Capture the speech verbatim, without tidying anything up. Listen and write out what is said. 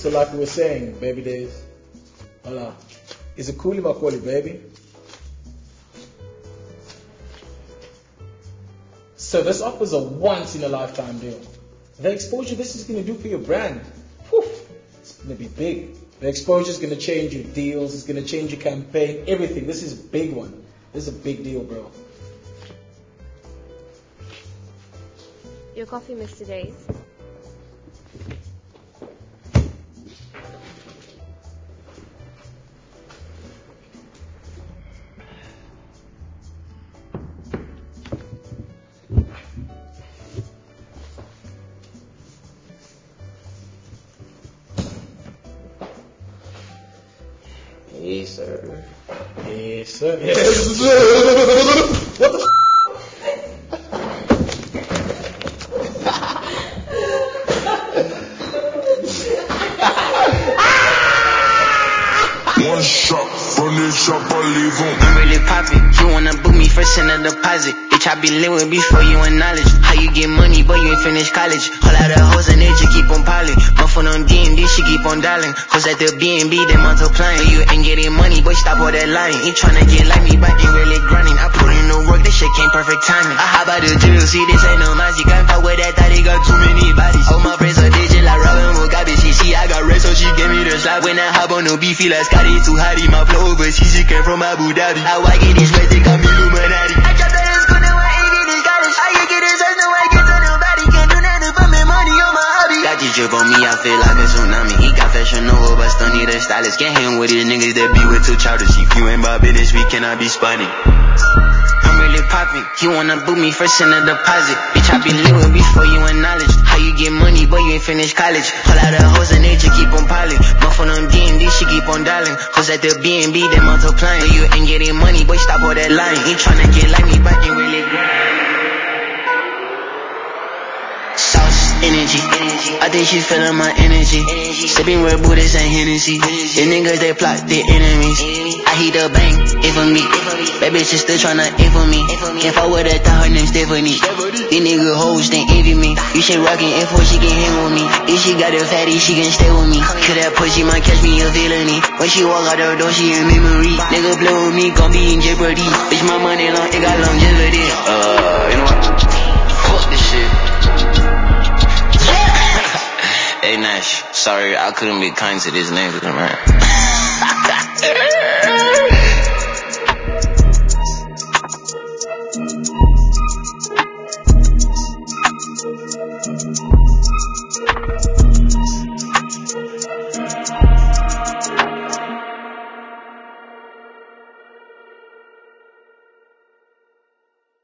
So like we were saying, baby days. Hola. Is it cool if I call you baby? So this offers a once in a lifetime deal. The exposure this is going to do for your brand, whew, it's going to be big. The exposure is going to change your deals, it's going to change your campaign, everything. This is a big one. This is a big deal, bro. Your coffee, Mister Days. Yes, sir. Yes, sir. Yes, sir. What the One shot from this shop, I leave on. I'm really poppin'. You wanna book me first in a deposit. Bitch, I be living before you acknowledge. How you get money, but you ain't finished college. All out of hoes and they just keep on piling. My phone on D M D, she keep on dialing. Cause at the B and B, they multiplying. You ain't getting money, boy, stop all that lying. Ain't tryna get like me, but ain't really grinding. I put in the work, this shit came perfect timing. I hop out the drill, see this ain't no magic. Can't fuck with that thought, he got too many bodies. Oh, my friends are digit like Robin Mugabe. She see I got red, so she gave me the slap. When I hop on the beat, feel like Scotty too hotty. My flow overseas, she came from Abu Dhabi. How I get this red, they got me Illuminati. I dropped out of school, now I ain't get this college. How you get this house, now I get to nobody. Can't do nothing but make money on my hobby. Got this drip on me, I feel like a tsunami. He got fashion over, but still need a stylist. Can't hang with these niggas that be with two chowders. If you ain't about business, we cannot be spotted. I'm really poppin'. You wanna book me first in a deposit. Bitch, I be living before you acknowledge. How you get money, but you ain't finished college. All out of hoes and they just keep on piling. My phone on D M D, she keep on dialing. Cause at the B and B, they multiplying. You ain't getting money, boy, stop all that lying. Ain't tryna get like me, but ain't really grind. Sauce, energy, I think she feeling my energy. Sipping Red Bull, this ain't Hennessy. The niggas, they plot their enemies. I heat the bank, it for me. That bitch is still tryna it for me. Can't fuck with her, thought her name Stephanie. These nigga hoes, they envy me. You should rockin' F four, she can hang with me. If she got a fatty, she can stay with me. Cause that pussy might catch me a felony. When she walk out the door, she in memory. Nigga play with me, gon' be in jeopardy. Bitch, my money long, it got longevity. Uh, you know what? Fuck this shit. Hey Nash, sorry I couldn't be kind to this nigga, man.